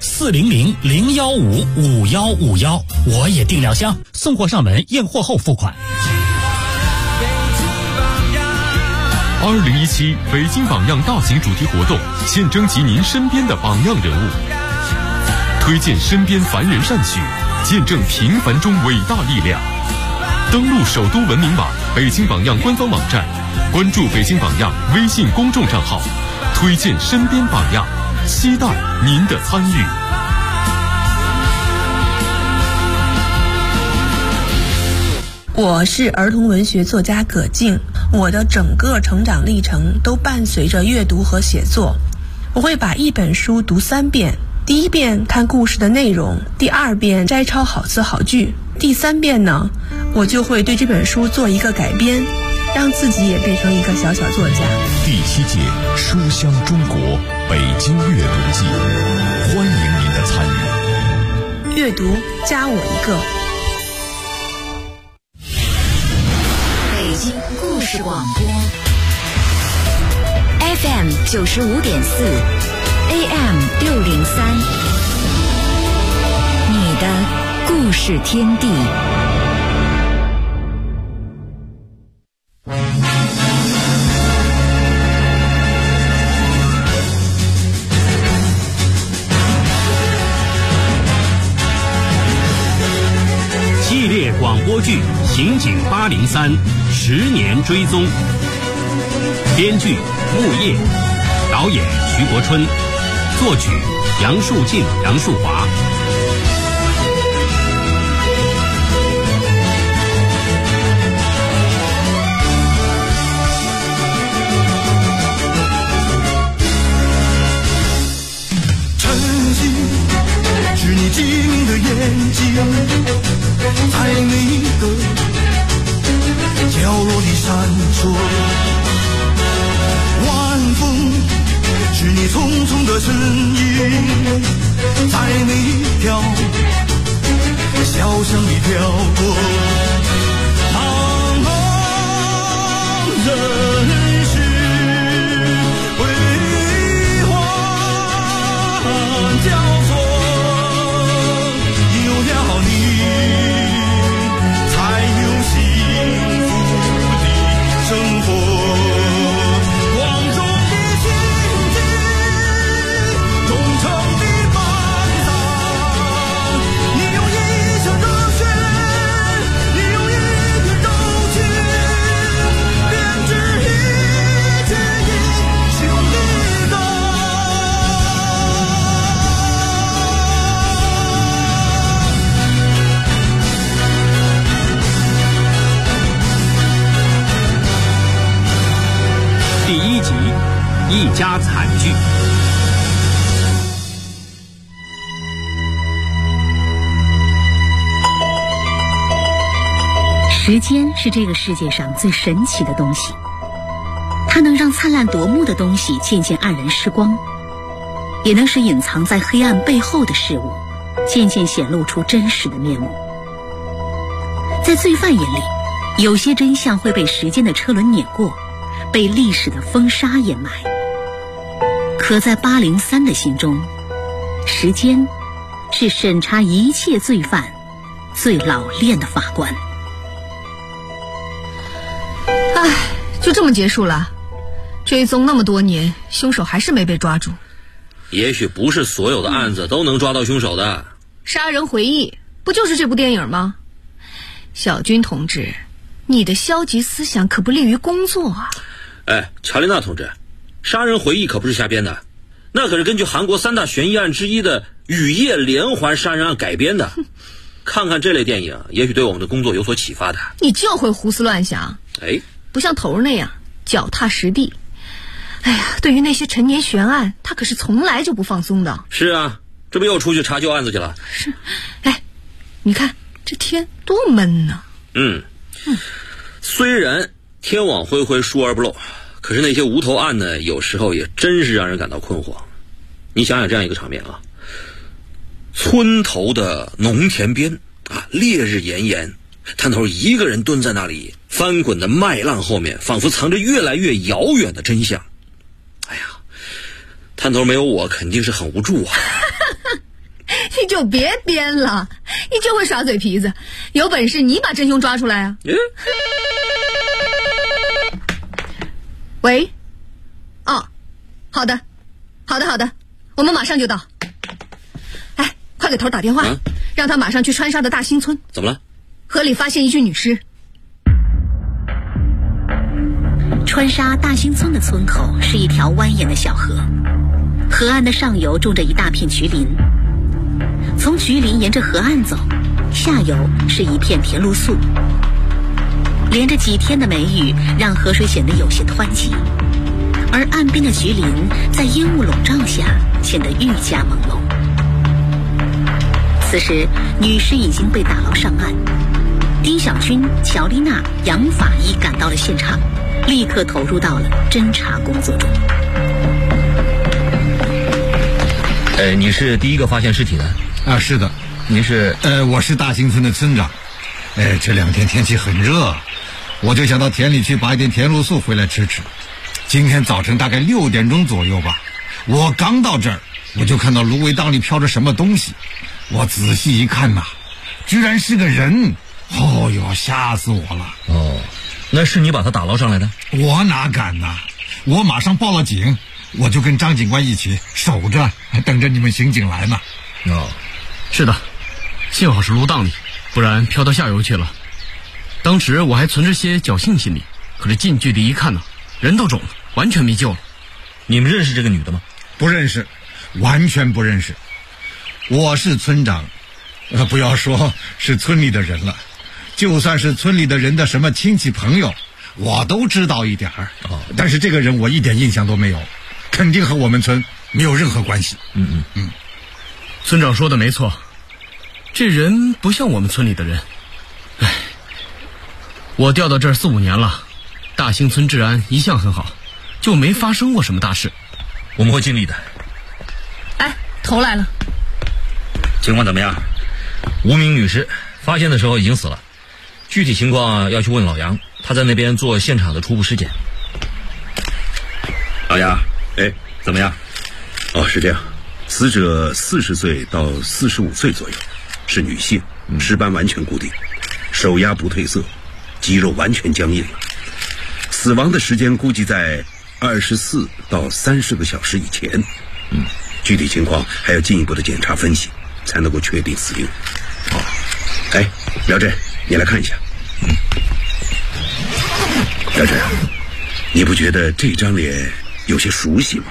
，40001155151，我也订2箱，送货上门，验货后付款。 2017北京榜样大型主题活动，现征集您身边的榜样人物，推荐身边凡人善举，见证平凡中伟大力量。登录首都文明网、北京榜样官方网站关注北京榜样微信公众账号，推荐身边榜样，期待您的参与。 我是儿童文学作家葛静，我的整个成长历程都伴随着阅读和写作。我会把一本书读3遍，第1遍看故事的内容，第2遍摘抄好词好句，第3遍呢，我就会对这本书做一个改编，让自己也变成一个小小作家。 第7届书香中国北京阅读季，欢迎您的参与。 阅读加我一个。 北京故事广播 FM 95.4 AM 603，你的故事天地。 系列广播剧《刑警803》10年追踪，编剧木叶，导演徐国春，作曲杨树静、杨树华。 晨曦是你机灵的眼睛，在每个角落里闪烁。晚风是你匆匆的身影，在每条小巷里飘过。茫茫人世辉煌交错，有了你才有幸福的生活。 第1集，一家惨剧。 时间是这个世界上最神奇的东西，它能让灿烂夺目的东西渐渐黯然失光，也能使隐藏在黑暗背后的事物渐渐显露出真实的面目。在罪犯眼里，有些真相会被时间的车轮碾过，被历史的风沙掩埋。可在803的心中，时间是审查一切罪犯最老练的法官。 唉，就这么结束了。追踪那么多年，凶手还是没被抓住。 也许不是所有的案子都能抓到凶手的。 杀人回忆不就是这部电影吗？小军同志，你的消极思想可不利于工作啊。 哎，乔丽娜同志，杀人回忆可不是瞎编的，那可是根据韩国3大悬疑案之一的雨夜连环杀人案改编的。看看这类电影，也许对我们的工作有所启发的。 你就会胡思乱想， 哎， 不像头儿那样脚踏实地。哎呀，对于那些陈年悬案，他可是从来就不放松的。 是啊，这不又出去查旧案子去了？ 是，哎，你看这天多闷呢。 虽然天网恢恢，疏而不漏，可是那些无头案呢，有时候也真是让人感到困惑。你想想这样一个场面啊，村头的农田边啊，烈日炎炎，探头一个人蹲在那里，翻滚的麦浪后面仿佛藏着越来越遥远的真相。哎呀，探头没有我肯定是很无助啊。 你就别编了，你就会耍嘴皮子，有本事你把真凶抓出来啊。喂，哦，好的，我们马上就到。哎，快给头打电话，让他马上去川沙的大兴村。 怎么了？ 河里发现一具女尸。 川沙大兴村的村口是一条蜿蜒的小河，河岸的上游种着一大片橘林。从橘林沿着河岸走，下游是一片田露素。连着几天的梅雨让河水显得有些湍急，而岸边的橘林在烟雾笼罩下显得愈加朦胧。此时女尸已经被打捞上岸，丁小军、乔丽娜、杨法医赶到了现场，立刻投入到了侦查工作中。 你是第一个发现尸体的？ 啊，是的。 您是？ 我是大兴村的村长。这2天天气很热，我就想到田里去拔一点田露素回来吃吃。今天早晨大概6点钟左右吧，我刚到这儿，我就看到芦苇荡里飘着什么东西。我仔细一看呐，居然是个人！哦哟，吓死我了！ 哦，那是你把他打捞上来的？ 我哪敢呐！我马上报了警，我就跟张警官一起守着，等着你们刑警来呢。 哦，是的，幸好是芦荡里，不然飘到下游去了。当时我还存着些侥幸心理，可是近距离一看呢，人都肿了，完全没救了。 你们认识这个女的吗？ 不认识，完全不认识。我是村长，不要说是村里的人了，就算是村里的人的什么亲戚朋友，我都知道一点儿。但是这个人我一点印象都没有，肯定和我们村没有任何关系。 村长说的没错，这人不像我们村里的人。唉，我调到这儿4、5年了，大兴村治安一向很好，就没发生过什么大事。 我们会尽力的。 哎，头来了。 情况怎么样？无名女尸发现的时候已经死了，具体情况要去问老杨，他在那边做现场的初步尸检。 老杨，怎么样？是这样，死者40岁到45岁左右，是女性，尸斑完全固定，手压不褪色，肌肉完全僵硬了。死亡的时间估计在24到30个小时以前。具体情况还要进一步的检查分析，才能够确定死因。苗振，你来看一下。苗振，你不觉得这张脸有些熟悉吗？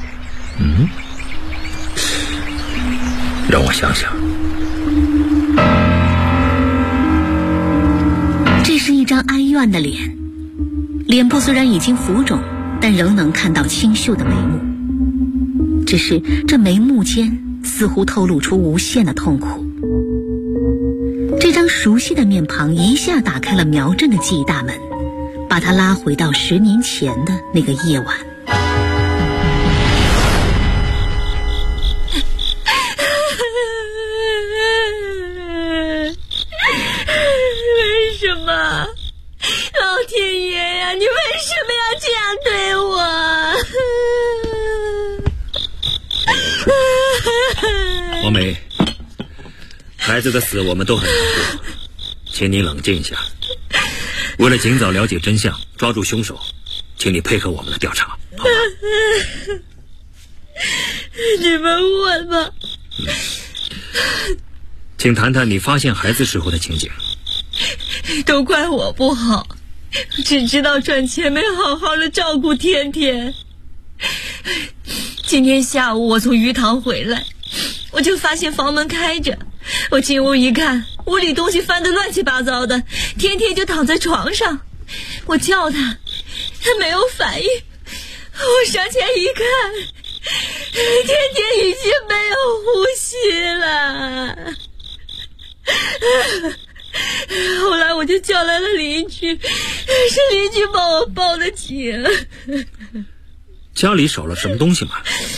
让我想想。 这是一张哀怨的脸，脸部虽然已经浮肿，但仍能看到清秀的眉目。只是这眉目间似乎透露出无限的痛苦。这张熟悉的面庞一下打开了苗振的记忆大门，把他拉回到10年前的那个夜晚。 为什么？老天爷呀，你为什么要这样对我？ 王梅，孩子的死我们都很难过，请你冷静一下。为了尽早了解真相，抓住凶手，请你配合我们的调查，好吗？ 你们问吧。 请谈谈你发现孩子时候的情景。 都怪我不好，只知道赚钱，没好好的照顾天天。今天下午我从鱼塘回来，我就发现房门开着，我进屋一看，屋里东西翻得乱七八糟的，天天就躺在床上。我叫他，他没有反应。我上前一看，天天已经没有呼吸了。后来我就叫来了邻居，是邻居帮我报的警。 家里少了什么东西吗？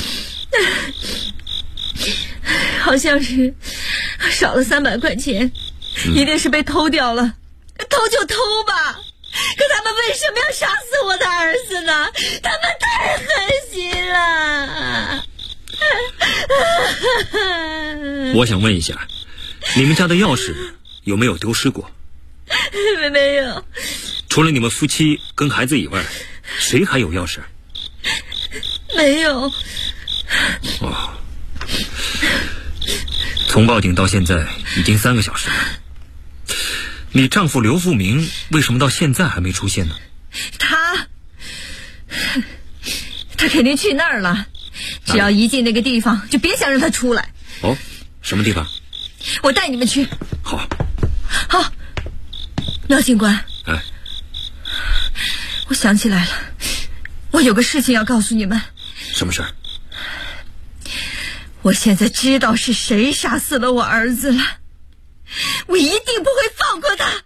好像是少了300块钱，一定是被偷掉了。偷就偷吧，可他们为什么要杀死我的儿子呢？他们太狠心了。 我想问一下，你们家的钥匙有没有丢失过？ 没有。 除了你们夫妻跟孩子以外，谁还有钥匙？ 没有。 从报警到现在已经3个小时了，你丈夫刘富明为什么到现在还没出现呢？ 他肯定去那儿了。只要一进那个地方，就别想让他出来。 哦，什么地方？ 我带你们去。 好。 好，姚警官。 哎， 我想起来了，我有个事情要告诉你们。 什么事儿？ 我现在知道是谁杀死了我儿子了，我一定不会放过他。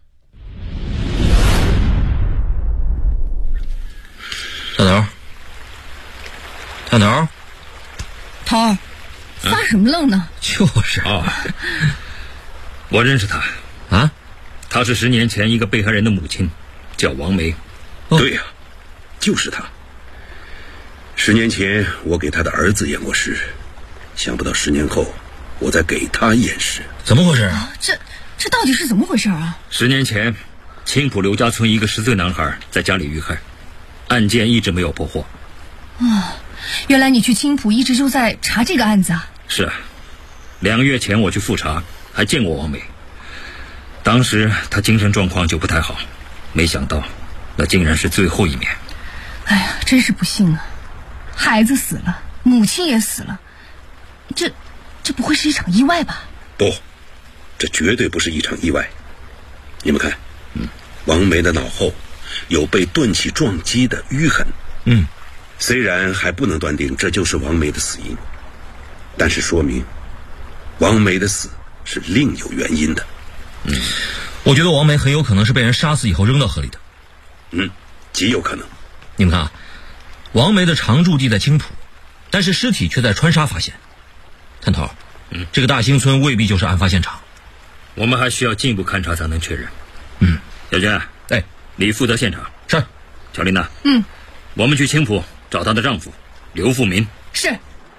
大头， 头，发什么愣呢？ 就是我认识他啊， 他是10年前一个被害人的母亲，叫王梅。 对呀，就是他。10年前我给他的儿子验过尸，想不到10年后我再给他验尸。 怎么回事啊？ 这到底是怎么回事啊 ？10年前青浦刘家村一个10岁男孩在家里遇害，案件一直没有破获。 原来你去青浦一直就在查这个案子啊？ 是啊，2个月前我去复查，还见过王梅。当时她精神状况就不太好，没想到那竟然是最后一面。 哎呀，真是不幸啊！孩子死了，母亲也死了，这不会是一场意外吧？ 不，这绝对不是一场意外。你们看，王梅的脑后有被钝器撞击的淤痕。虽然还不能断定这就是王梅的死因，但是说明王梅的死是另有原因的。 我觉得王梅很有可能是被人杀死以后扔到河里的。 极有可能。 你们看啊，王梅的常住地在青浦，但是尸体却在川沙发现。探头，这个大兴村未必就是案发现场。 我们还需要进一步勘查才能确认。小娟， 哎， 你负责现场。 是。 乔丽娜，我们去青浦找她的丈夫刘富民。 是。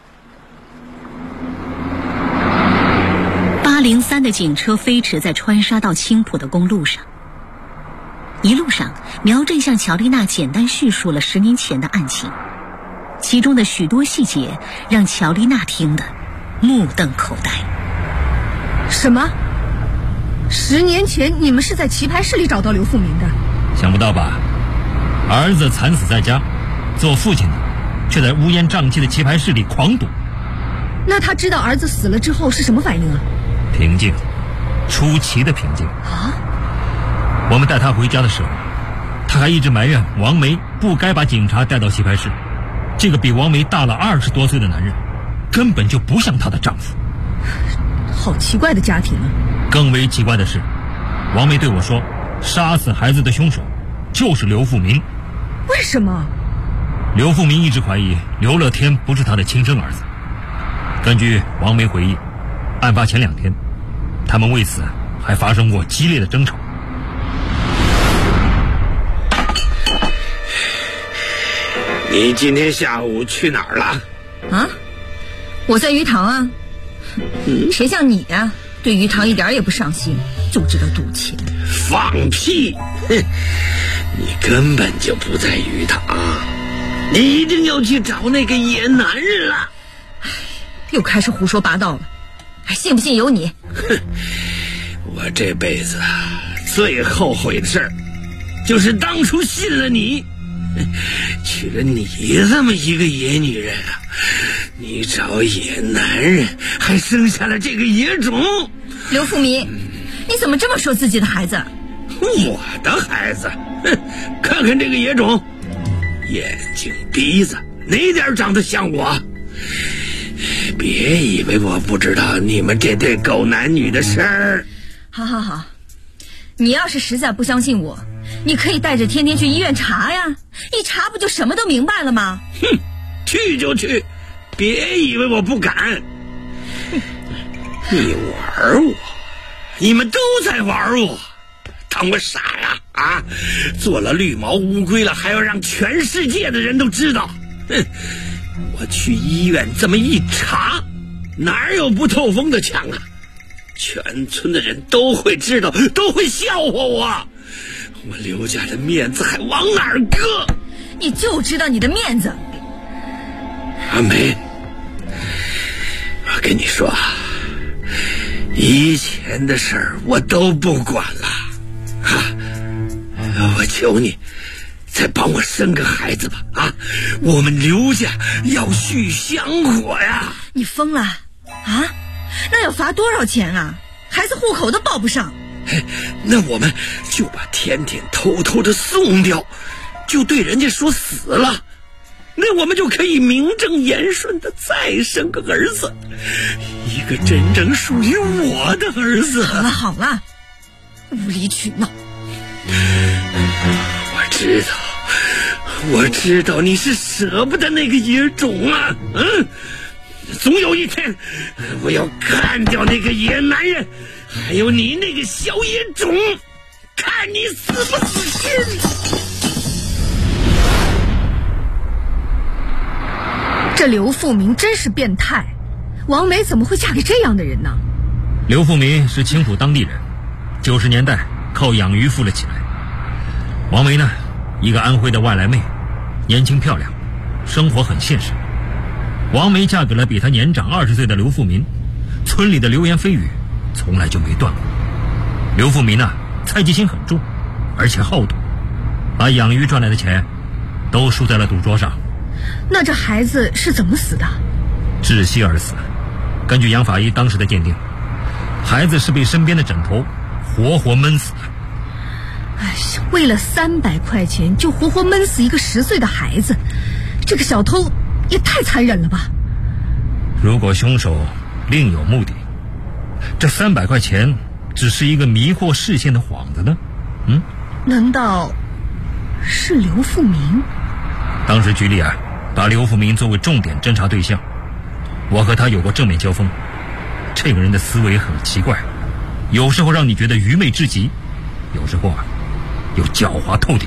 803的警车飞驰在川沙到青浦的公路上，一路上苗振向乔丽娜简单叙述了10年前的案情，其中的许多细节让乔丽娜听得目瞪口呆。 什么？10年前你们是在棋牌室里找到刘富民的？ 想不到吧？儿子惨死在家，做父亲的却在乌烟瘴气的棋牌室里狂赌。 那他知道儿子死了之后是什么反应啊？ 平静，出奇的平静啊！ 我们带他回家的时候，他还一直埋怨王梅不该把警察带到棋牌室。这个比王梅大了20多岁的男人，根本就不像她的丈夫。 好奇怪的家庭啊！ 更为奇怪的是，王梅对我说，杀死孩子的凶手就是刘富民。 为什么？ 刘富民一直怀疑刘乐天不是他的亲生儿子。根据王梅回忆，案发前2天，他们为此还发生过激烈的争吵。 你今天下午去哪儿了？ 啊，我在鱼塘啊。谁像你呀，对鱼塘一点也不上心，就知道赌钱。 放屁！你根本就不在鱼塘，你一定要去找那个野男人了。 又开始胡说八道了，还信不信由你。 我这辈子最后悔的事儿，就是当初信了你，娶了你这么一个野女人啊！你找野男人，还生下了这个野种。 刘富民，你怎么这么说自己的孩子？ 我的孩子，看看这个野种，眼睛鼻子哪点长得像我？别以为我不知道你们这对狗男女的事儿。 好，你要是实在不相信我，你可以带着天天去医院查呀，一查不就什么都明白了吗？ 去就去，别以为我不敢。你玩我，你们都在玩我，当我傻呀？啊，做了绿毛乌龟了，还要让全世界的人都知道。我去医院这么一查，哪有不透风的墙啊？全村的人都会知道，都会笑话我。我刘家的面子还往哪儿搁？ 你就知道你的面子。 阿梅，我跟你说，以前的事儿我都不管了啊！我求你， 再帮我生个孩子吧啊！我们刘家要续香火呀！ 你疯了啊？那要罚多少钱啊？孩子户口都报不上。 那我们就把甜甜偷偷的送掉，就对人家说死了，那我们就可以名正言顺的再生个儿子，一个真正属于我的儿子。 好了好了，无理取闹。 我知道你是舍不得那个野种啊，总有一天我要干掉那个野男人，还有你那个小野种，看你死不死心。 这刘富民真是变态，王梅怎么会嫁给这样的人呢？ 刘富民是青浦当地人，90年代靠养鱼富了起来。王梅呢，一个安徽的外来妹，年轻漂亮，生活很现实。王梅嫁给了比她年长20岁的刘富民，村里的流言蜚语从来就没断过。刘富民呢，猜忌心很重，而且好赌，把养鱼赚来的钱都输在了赌桌上。 那这孩子是怎么死的？ 窒息而死。根据杨法医当时的鉴定，孩子是被身边的枕头活活闷死的。 哎呀，为了300块钱就活活闷死一个10岁的孩子，这个小偷也太残忍了吧！ 如果凶手另有目的，这300块钱只是一个迷惑视线的幌子呢？ 难道是刘富民？ 当时局里把刘富民作为重点侦查对象，我和他有过正面交锋。这个人的思维很奇怪，有时候让你觉得愚昧至极，有时候又狡猾透顶。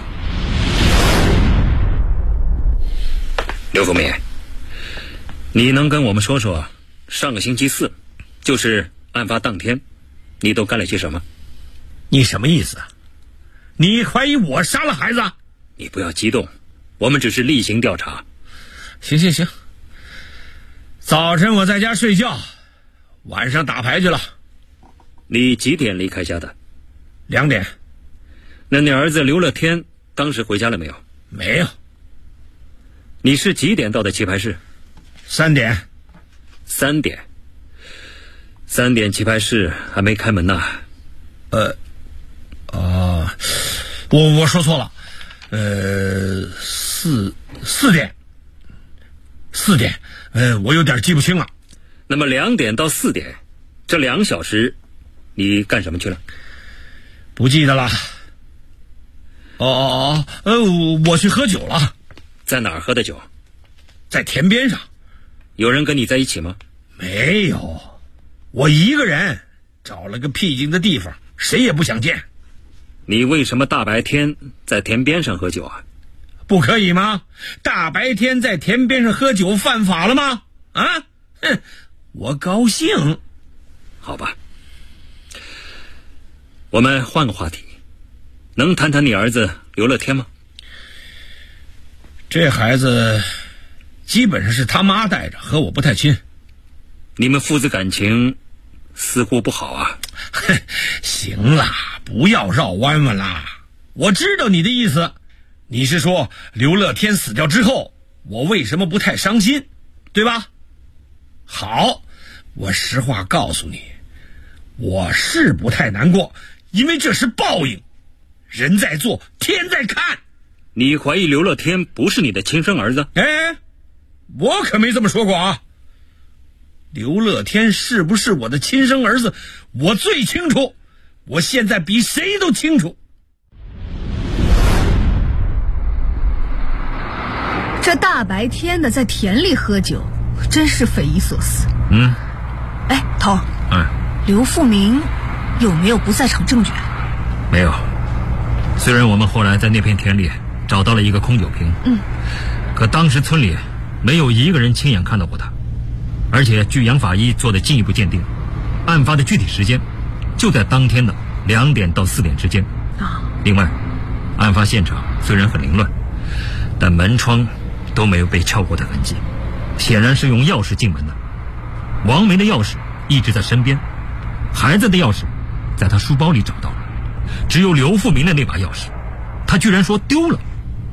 刘富民，你能跟我们说说上个星期4，就是案发当天，你都干了些什么？ 你什么意思啊？你怀疑我杀了孩子？ 你不要激动，我们只是例行调查。 行，早晨我在家睡觉，晚上打牌去了。 你几点离开家的 ？2点。 那你儿子刘乐天当时回家了没有？ 没有。 你是几点到的棋牌室 ？3点。 3点。3点棋牌室还没开门呢。 我说错了。4点。4点。我有点记不清了。 那么2点到4点，这2小时你干什么去了？ 不记得了。我去喝酒了。 在哪儿喝的酒？ 在田边上。 有人跟你在一起吗？ 没有，我一个人找了个僻静的地方，谁也不想见。 你为什么大白天在田边上喝酒啊？ 不可以吗？大白天在田边上喝酒犯法了吗？我高兴。 好吧，我们换个话题，能谈谈你儿子刘乐天吗？ 这孩子基本上是他妈带着，和我不太亲。 你们父子感情似乎不好啊。 行啦，不要绕弯弯啦。我知道你的意思，你是说刘乐天死掉之后，我为什么不太伤心，对吧？好，我实话告诉你，我是不太难过，因为这是报应。人在做，天在看。 你怀疑刘乐天不是你的亲生儿子？ 我可没这么说过啊。刘乐天是不是我的亲生儿子，我最清楚，我现在比谁都清楚。 这大白天的在田里喝酒，真是匪夷所思。头儿，刘富民有没有不在场证据？ 没有。虽然我们后来在那片田里找到了一个空酒瓶，可当时村里没有一个人亲眼看到过他。而且据杨法医做的进一步鉴定，案发的具体时间就在当天的2点到4点之间。另外，案发现场虽然很凌乱，但门窗都没有被撬过的痕迹，显然是用钥匙进门的。王梅的钥匙一直在身边，孩子的钥匙在他书包里找到了，只有刘富民的那把钥匙他居然说丢了。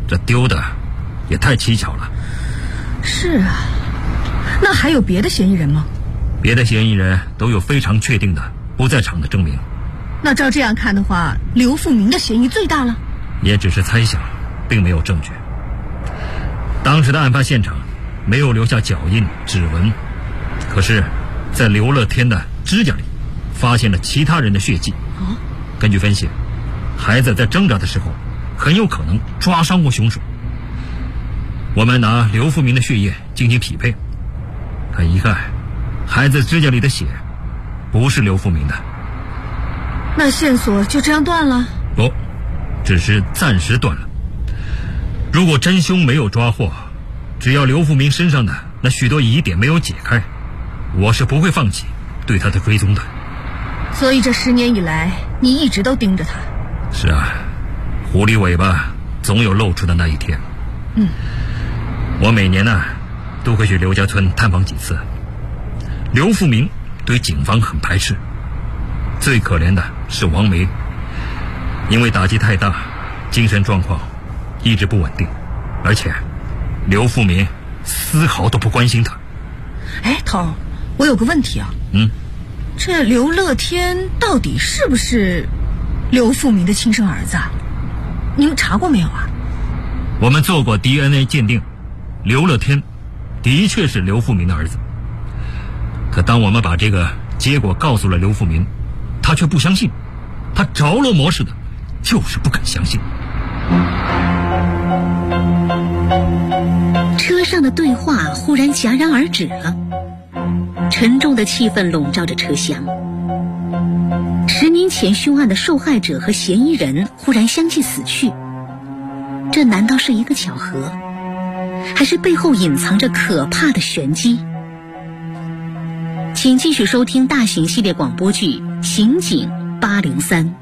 这丢的也太蹊跷了。 是啊，那还有别的嫌疑人吗？ 别的嫌疑人都有非常确定的不在场的证明。 那照这样看的话，刘富明的嫌疑最大了？ 也只是猜想，并没有证据。当时的案发现场没有留下脚印、指纹，可是在刘乐天的指甲里发现了其他人的血迹。根据分析，孩子在挣扎的时候很有可能抓伤过凶手。我们拿刘富明的血液进行匹配，他一看孩子指甲里的血不是刘富明的。 那线索就这样断了？ 不，只是暂时断了。如果真凶没有抓获，只要刘富明身上的那许多疑点没有解开，我是不会放弃对他的追踪的。 所以这10年以来，你一直都盯着他？ 是啊，狐狸尾巴总有露出的那一天。我每年呢都会去刘家村探访几次。刘富明对警方很排斥，最可怜的是王梅，因为打击太大，精神状况一直不稳定，而且刘富明丝毫都不关心他。 哎，头，我有个问题啊。这刘乐天到底是不是刘富明的亲生儿子啊？您查过没有啊？ 我们做过 DNA 鉴定，刘乐天的确是刘富明的儿子。可当我们把这个结果告诉了刘富明，他却不相信，他着了魔似的，就是不肯相信。 车上的对话忽然戛然而止了，沉重的气氛笼罩着车厢。10年前凶案的受害者和嫌疑人忽然相继死去，这难道是一个巧合，还是背后隐藏着可怕的玄机？请继续收听大型系列广播剧《刑警803》。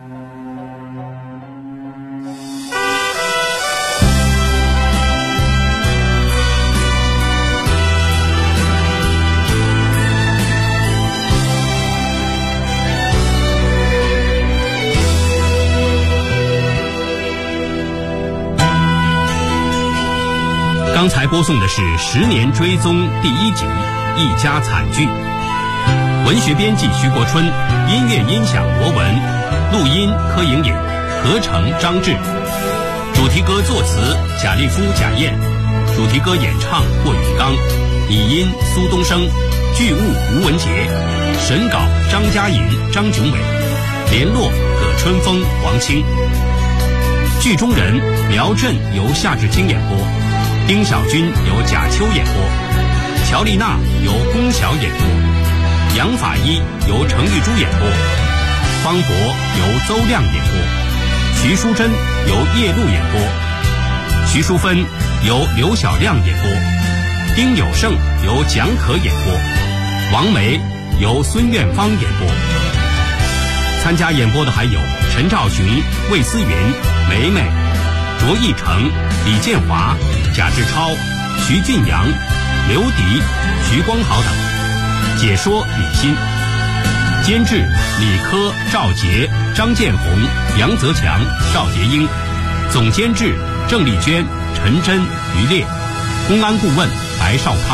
刚才播送的是《10年追踪》第1集《一家惨剧》，文学编辑徐国春，音乐音响博文，录音柯莹莹，合成张志，主题歌作词贾立夫、贾燕，主题歌演唱霍宇刚，拟音苏东升，剧务吴文杰，审稿张嘉颖、张炯伟，联络葛春风、王清。剧中人苗振由夏志清演播，丁小军由贾秋演播，乔丽娜由龚晓演播，杨法医由程玉珠演播，方博由邹亮演播，徐淑珍由叶露演播，徐淑芬由刘小亮演播，丁有胜由蒋可演播，王梅由孙苑芳演播。参加演播的还有陈兆群、魏思云、梅梅、卓义成、李建华、贾志超、徐俊阳、刘迪、徐光豪等。解说李欣，监制李科、赵杰、张建红、杨泽强、邵杰英，总监制郑丽娟、陈真、于烈，公安顾问白少康。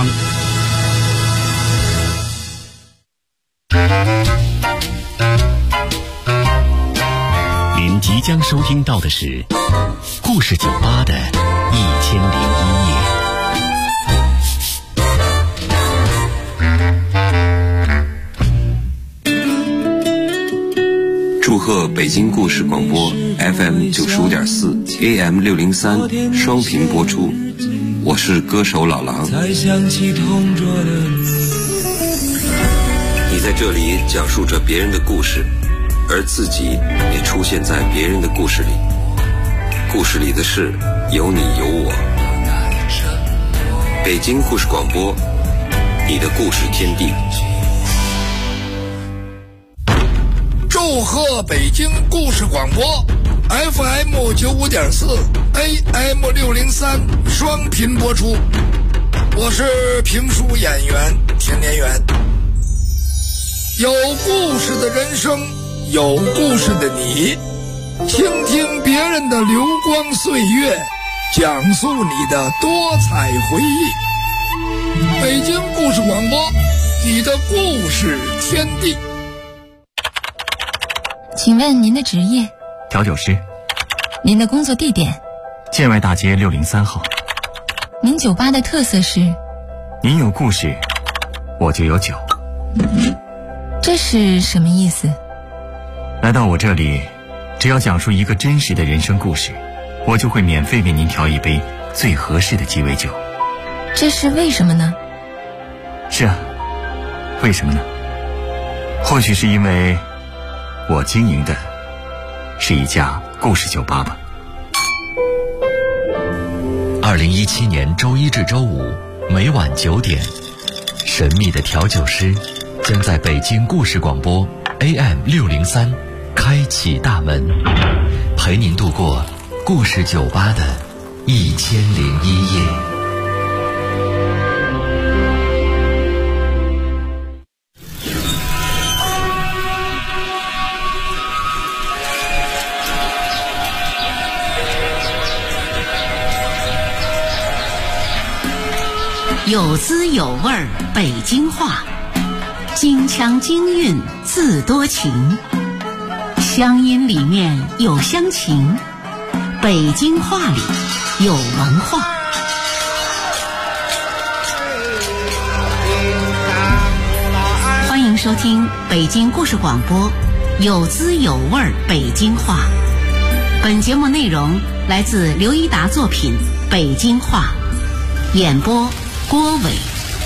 您即将收听到的是故事酒吧的1001夜。 祝贺北京故事广播 FM 95.4 AM 603双频播出，我是歌手老狼。你在这里讲述着别人的故事，而自己也出现在别人的故事里，故事里的事有你有我。北京故事广播，你的故事天地。 祝贺北京故事广播 FM 95.4 AM 603双频播出，我是评书演员田连元。有故事的人生，有故事的你，倾听别人的流光岁月， 讲述你的多彩回忆。北京故事广播，你的故事天地。 请问您的职业？ 调酒师。 您的工作地点？ 建外大街603号。 您酒吧的特色是？ 您有故事，我就有酒。 这是什么意思？ 来到我这里，只要讲述一个真实的人生故事，我就会免费为您调一杯最合适的鸡尾酒。 这是为什么呢？ 是啊，为什么呢？或许是因为我经营的是一家故事酒吧吧。 2017年周一至周五每晚9点，神秘的调酒师将在北京故事广播 AM603开启大门，陪您度过故事酒吧的1001夜。 有滋有味儿北京话，京腔京韵字多情，乡音里面有乡情，北京话里有文化。欢迎收听北京故事广播，有滋有味儿北京话。本节目内容来自刘一达作品《北京话》，演播郭伟。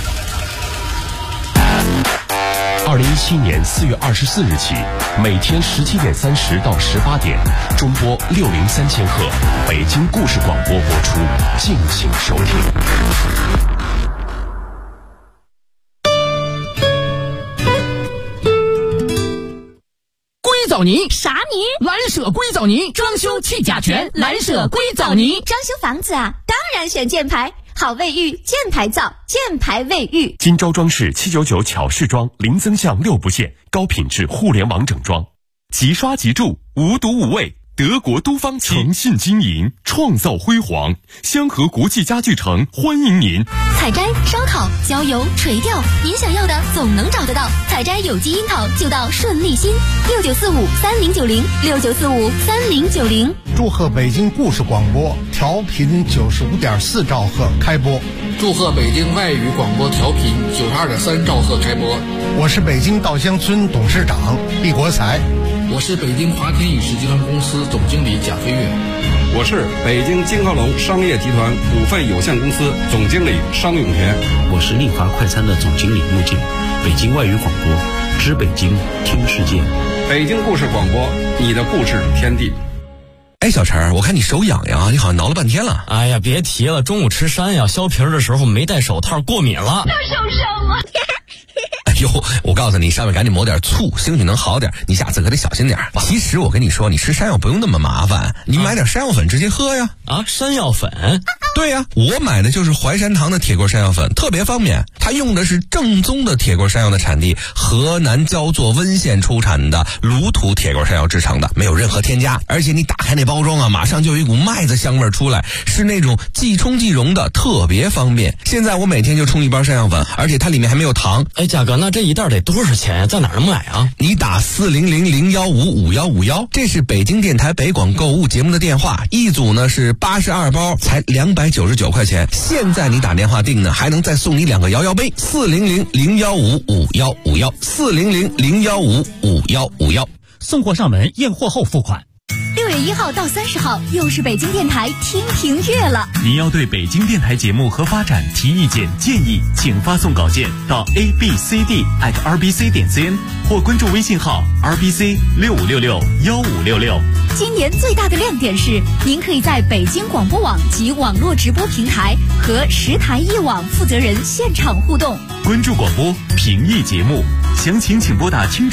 2017年4月24日起，每天17点30到18点，中波603千赫，北京故事广播播出，敬请收听。 硅藻泥？ 啥泥？ 蓝舍硅藻泥，装修去甲醛，蓝舍硅藻泥。 装修房子啊，当然选箭牌。好卫浴，箭牌造，箭牌卫浴。 金招装饰799巧饰装，零增项6不限，高品质互联网整装，即刷即住，无毒无味。德国都方诚信经营，创造辉煌。香河国际家具城欢迎您。 采摘、烧烤、焦油、垂钓，您想要的总能找得到。采摘有机樱桃就到顺利新，69453090，69453090。 祝贺北京故事广播调频95.4兆赫开播。 祝贺北京外语广播调频92.3兆赫开播。 我是北京稻香村董事长毕国才。 我是北京华天影视集团公司总经理贾飞跃。 我是北京金浩龙商业集团股份有限公司总经理商永田。 我是利华快餐的总经理穆静。北京外语广播，知北京，听世界。 北京故事广播，你的故事天地。 哎，小陈，我看你手痒痒啊，你好像挠了半天了。 哎呀，别提了，中午吃山药削皮的时候没戴手套，过敏了。 他受伤了。 哎呦，我告诉你，上面赶紧抹点醋，兴许能好点。你下次可得小心点。其实我跟你说，你吃山药不用那么麻烦，你买点山药粉直接喝呀。 啊，山药粉？ 对呀，我买的就是淮山堂的铁锅山药粉，特别方便。它用的是正宗的铁锅山药的产地河南焦作温县出产的卤土铁锅山药制成的，没有任何添加。而且你打开那包装啊，马上就有一股麦子香味出来，是那种即冲即溶的，特别方便。现在我每天就冲一包山药粉，而且它里面还没有糖。 哎，价格那这一袋得多少钱呀？在哪儿能买啊？ 你打400-015-5151，这是北京电台北广购物节目的电话，一组呢是82包，才299块钱。现在你打电话订呢，还能再送你2个摇摇杯。400-015-5151，400-015-5151。 送货上门，验货后付款。 6月1号到30号，又是北京电台听评月了。 您要对北京电台节目和发展提意见建议，请发送稿件到 abcd@rbc.cn 或关注微信号 rbc65661566。 今年最大的亮点是，您可以在北京广播网及网络直播平台和10台一网负责人现场互动。 关注广播，评议节目，详情请拨打听